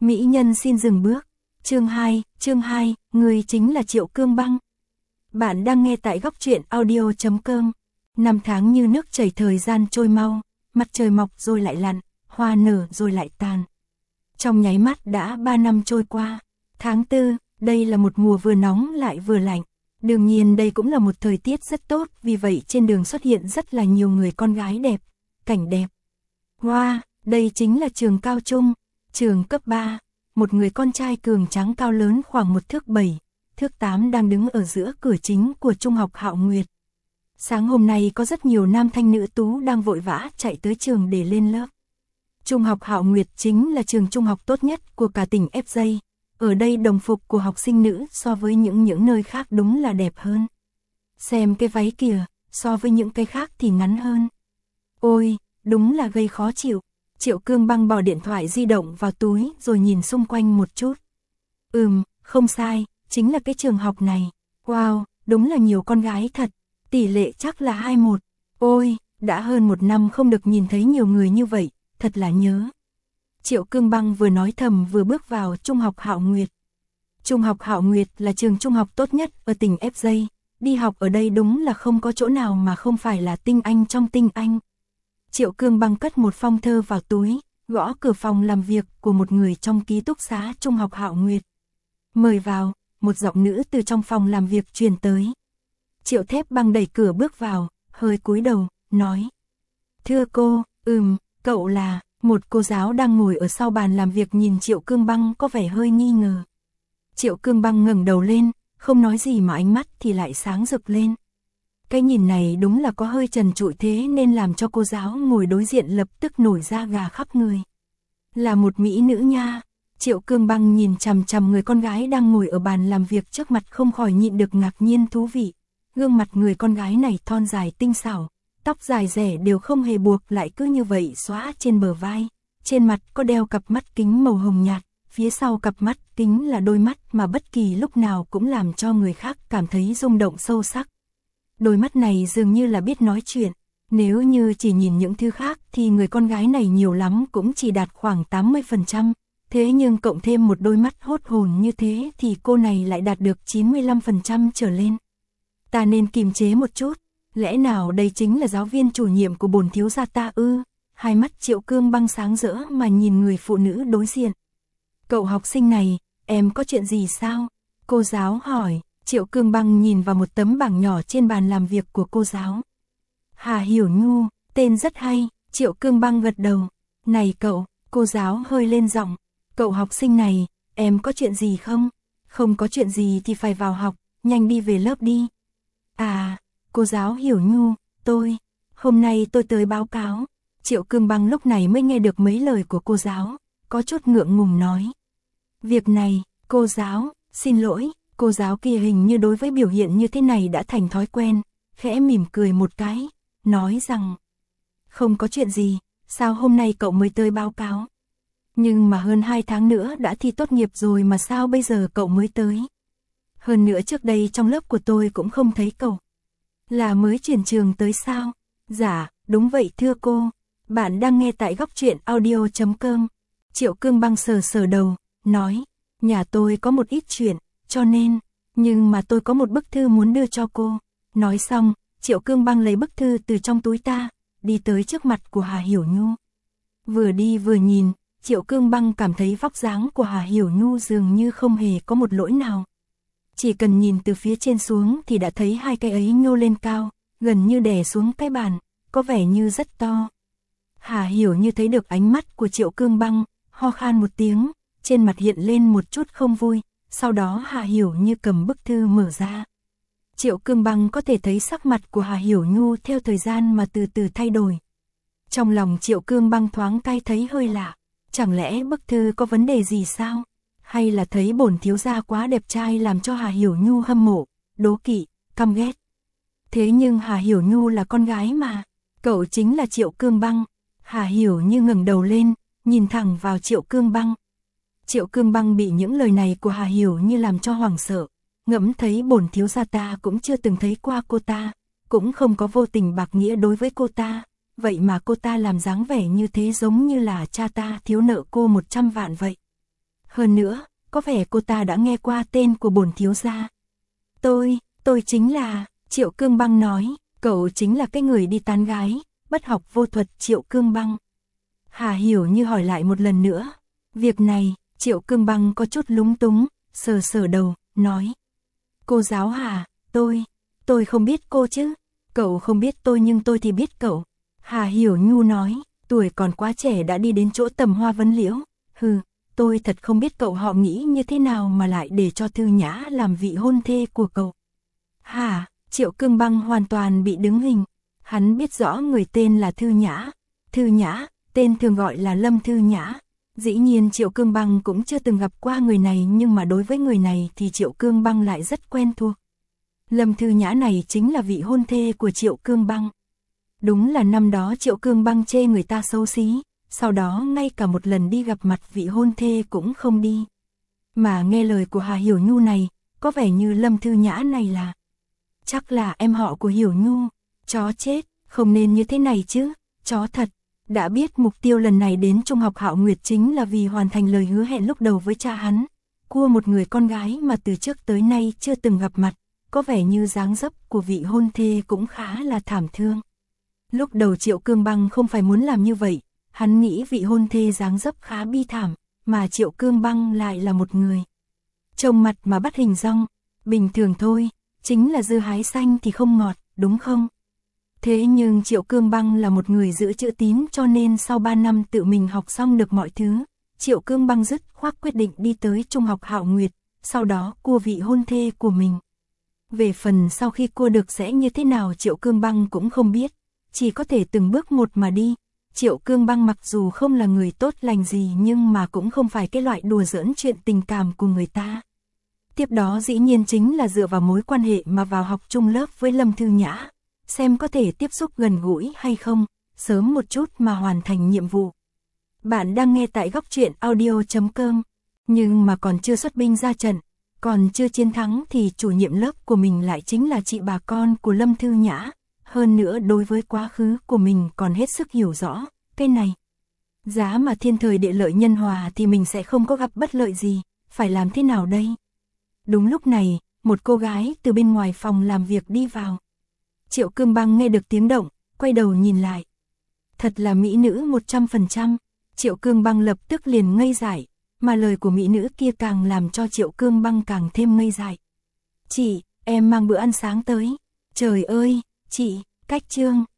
Mỹ nhân xin dừng bước. Chương 2, người chính là Triệu Cương Băng. Bạn đang nghe tại góc truyện audio.com. Năm tháng như nước chảy, thời gian trôi mau, mặt trời mọc rồi lại lặn, hoa nở rồi lại tàn. Trong nháy mắt đã 3 năm trôi qua. Tháng 4, đây là một mùa vừa nóng lại vừa lạnh. Đương nhiên đây cũng là một thời tiết rất tốt, vì vậy trên đường xuất hiện rất là nhiều người con gái đẹp, cảnh đẹp. Wow, đây chính là trường cao trung, trường cấp 3. Một người con trai cường tráng cao lớn khoảng 1 thước 7, thước 8 đang đứng ở giữa cửa chính của trung học Hạo Nguyệt. Sáng hôm nay có rất nhiều nam thanh nữ tú đang vội vã chạy tới trường để lên lớp. Trung học Hạo Nguyệt chính là trường trung học tốt nhất của cả tỉnh FJ. Ở đây đồng phục của học sinh nữ so với những nơi khác đúng là đẹp hơn. Xem cái váy kìa, so với những cái khác thì ngắn hơn. Ôi, đúng là gây khó chịu. Triệu Cương Băng bỏ điện thoại di động vào túi rồi nhìn xung quanh một chút. Không sai, chính là cái trường học này. Wow, đúng là nhiều con gái thật. Tỷ lệ chắc là 2-1. Ôi, đã hơn 1 năm không được nhìn thấy nhiều người như vậy, thật là nhớ. Triệu Cương Băng vừa nói thầm vừa bước vào trung học Hạo Nguyệt. Trung học Hạo Nguyệt là trường trung học tốt nhất ở tỉnh FJ. Đi học ở đây đúng là không có chỗ nào mà không phải là tinh anh trong tinh anh. Triệu Cương Băng cất một phong thơ vào túi, gõ cửa phòng làm việc của một người trong ký túc xá trung học Hạo Nguyệt. Mời vào, một giọng nữ từ trong phòng làm việc truyền tới. Triệu Thép Băng đẩy cửa bước vào, hơi cúi đầu, nói. Thưa cô, cậu là... Một cô giáo đang ngồi ở sau bàn làm việc nhìn Triệu Cương Băng có vẻ hơi nghi ngờ. Triệu Cương Băng ngẩng đầu lên, không nói gì mà ánh mắt thì lại sáng rực lên. Cái nhìn này đúng là có hơi trần trụi, thế nên làm cho cô giáo ngồi đối diện lập tức nổi da gà khắp người. Là một mỹ nữ nha. Triệu Cương Băng nhìn chằm chằm người con gái đang ngồi ở bàn làm việc trước mặt, không khỏi nhịn được ngạc nhiên thú vị. Gương mặt người con gái này thon dài tinh xảo, tóc dài rẻ đều không hề buộc, lại cứ như vậy xõa trên bờ vai. Trên mặt có đeo cặp mắt kính màu hồng nhạt, phía sau cặp mắt kính là đôi mắt mà bất kỳ lúc nào cũng làm cho người khác cảm thấy rung động sâu sắc. Đôi mắt này dường như là biết nói chuyện. Nếu như chỉ nhìn những thứ khác thì người con gái này nhiều lắm cũng chỉ đạt khoảng 80%. Thế nhưng cộng thêm một đôi mắt hốt hồn như thế thì cô này lại đạt được 95% trở lên. Ta nên kiềm chế một chút. Lẽ nào đây chính là giáo viên chủ nhiệm của bổn thiếu gia ta ư? Hai mắt Triệu Cương Băng sáng rỡ mà nhìn người phụ nữ đối diện. Cậu học sinh này, em có chuyện gì sao? Cô giáo hỏi. Triệu Cương Băng nhìn vào một tấm bảng nhỏ trên bàn làm việc của cô giáo. Hà Hiểu Nhu, tên rất hay. Triệu Cương Băng gật đầu. Này cậu, cô giáo hơi lên giọng. Cậu học sinh này, em có chuyện gì không? Không có chuyện gì thì phải vào học, nhanh đi về lớp đi. À, cô giáo Hiểu Nhu, hôm nay tôi tới báo cáo. Triệu Cương Băng lúc này mới nghe được mấy lời của cô giáo, có chút ngượng ngùng nói. Việc này, cô giáo, xin lỗi. Cô giáo kia hình như đối với biểu hiện như thế này đã thành thói quen, khẽ mỉm cười một cái, nói rằng không có chuyện gì, sao hôm nay cậu mới tới báo cáo? Nhưng mà hơn 2 tháng nữa đã thi tốt nghiệp rồi mà sao bây giờ cậu mới tới? Hơn nữa trước đây trong lớp của tôi cũng không thấy cậu. Là mới chuyển trường tới sao? Dạ, đúng vậy thưa cô. Bạn đang nghe tại góc truyện audio.com. Triệu Cương Băng sờ đầu, nói, nhà tôi có một ít chuyện, cho nên, nhưng mà tôi có một bức thư muốn đưa cho cô. Nói xong, Triệu Cương Băng lấy bức thư từ trong túi ta, đi tới trước mặt của Hà Hiểu Nhu. Vừa đi vừa nhìn, Triệu Cương Băng cảm thấy vóc dáng của Hà Hiểu Nhu dường như không hề có một lỗi nào. Chỉ cần nhìn từ phía trên xuống thì đã thấy hai cái ấy nhô lên cao, gần như đè xuống cái bàn, có vẻ như rất to. Hà Hiểu Như thấy được ánh mắt của Triệu Cương Băng, ho khan một tiếng, trên mặt hiện lên một chút không vui, sau đó Hà Hiểu Như cầm bức thư mở ra. Triệu Cương Băng có thể thấy sắc mặt của Hà Hiểu Nhu theo thời gian mà từ từ thay đổi. Trong lòng Triệu Cương Băng thoáng cai thấy hơi lạ, chẳng lẽ bức thư có vấn đề gì sao? Hay là thấy bổn thiếu gia quá đẹp trai làm cho Hà Hiểu Nhu hâm mộ, đố kỵ, căm ghét? Thế nhưng Hà Hiểu Nhu là con gái mà, cậu chính là Triệu Cương Băng. Hà Hiểu Như ngẩng đầu lên, nhìn thẳng vào Triệu Cương Băng. Triệu Cương Băng bị những lời này của Hà Hiểu Như làm cho hoảng sợ, ngẫm thấy bổn thiếu gia ta cũng chưa từng thấy qua cô ta, cũng không có vô tình bạc nghĩa đối với cô ta, vậy mà cô ta làm dáng vẻ như thế giống như là cha ta thiếu nợ cô 100 vạn vậy. Hơn nữa, có vẻ cô ta đã nghe qua tên của bổn thiếu gia. Tôi chính là, Triệu Cương Băng nói, cậu chính là cái người đi tán gái, bất học vô thuật Triệu Cương Băng. Hà Hiểu Như hỏi lại một lần nữa. Việc này, Triệu Cương Băng có chút lúng túng, sờ sờ đầu, nói. Cô giáo Hà, tôi không biết cô chứ. Cậu không biết tôi nhưng tôi thì biết cậu. Hà Hiểu Nhu nói, tuổi còn quá trẻ đã đi đến chỗ Tầm Hoa vấn liễu. Tôi thật không biết cậu họ nghĩ như thế nào mà lại để cho Thư Nhã làm vị hôn thê của cậu. Hả, Triệu Cương Băng hoàn toàn bị đứng hình. Hắn biết rõ người tên là Thư Nhã. Thư Nhã, tên thường gọi là Lâm Thư Nhã. Dĩ nhiên Triệu Cương Băng cũng chưa từng gặp qua người này, nhưng mà đối với người này thì Triệu Cương Băng lại rất quen thuộc. Lâm Thư Nhã này chính là vị hôn thê của Triệu Cương Băng. Đúng là năm đó Triệu Cương Băng chê người ta xấu xí, sau đó ngay cả một lần đi gặp mặt vị hôn thê cũng không đi. Mà nghe lời của Hà Hiểu Nhu này, có vẻ như Lâm Thư Nhã này là... Chắc là em họ của Hiểu Nhu. Chó chết, không nên như thế này chứ, chó thật. Đã biết mục tiêu lần này đến Trung học Hạo Nguyệt chính là vì hoàn thành lời hứa hẹn lúc đầu với cha hắn, cua một người con gái mà từ trước tới nay chưa từng gặp mặt, có vẻ như dáng dấp của vị hôn thê cũng khá là thảm thương. Lúc đầu Triệu Cương Băng không phải muốn làm như vậy, hắn nghĩ vị hôn thê dáng dấp khá bi thảm, mà Triệu Cương Băng lại là một người trông mặt mà bắt hình dong, bình thường thôi, chính là dưa hái xanh thì không ngọt, đúng không? Thế nhưng Triệu Cương Băng là một người giữ chữ tín, cho nên sau 3 năm tự mình học xong được mọi thứ, Triệu Cương Băng dứt khoát quyết định đi tới Trung học Hạo Nguyệt, sau đó cua vị hôn thê của mình. Về phần sau khi cua được sẽ như thế nào Triệu Cương Băng cũng không biết, chỉ có thể từng bước một mà đi. Triệu Cương Băng mặc dù không là người tốt lành gì nhưng mà cũng không phải cái loại đùa giỡn chuyện tình cảm của người ta. Tiếp đó dĩ nhiên chính là dựa vào mối quan hệ mà vào học chung lớp với Lâm Thư Nhã, xem có thể tiếp xúc gần gũi hay không, sớm một chút mà hoàn thành nhiệm vụ. Bạn đang nghe tại Góc Truyện Audio.com, nhưng mà còn chưa xuất binh ra trận, còn chưa chiến thắng thì chủ nhiệm lớp của mình lại chính là chị bà con của Lâm Thư Nhã, hơn nữa đối với quá khứ của mình còn hết sức hiểu rõ, cái này. Giá mà thiên thời địa lợi nhân hòa thì mình sẽ không có gặp bất lợi gì, phải làm thế nào đây? Đúng lúc này, một cô gái từ bên ngoài phòng làm việc đi vào. Triệu Cương Băng nghe được tiếng động, quay đầu nhìn lại. Thật là mỹ nữ 100%, Triệu Cương Băng lập tức liền ngây dại, mà lời của mỹ nữ kia càng làm cho Triệu Cương Băng càng thêm ngây dại. Chị, em mang bữa ăn sáng tới. Trời ơi, chị, cách Trương,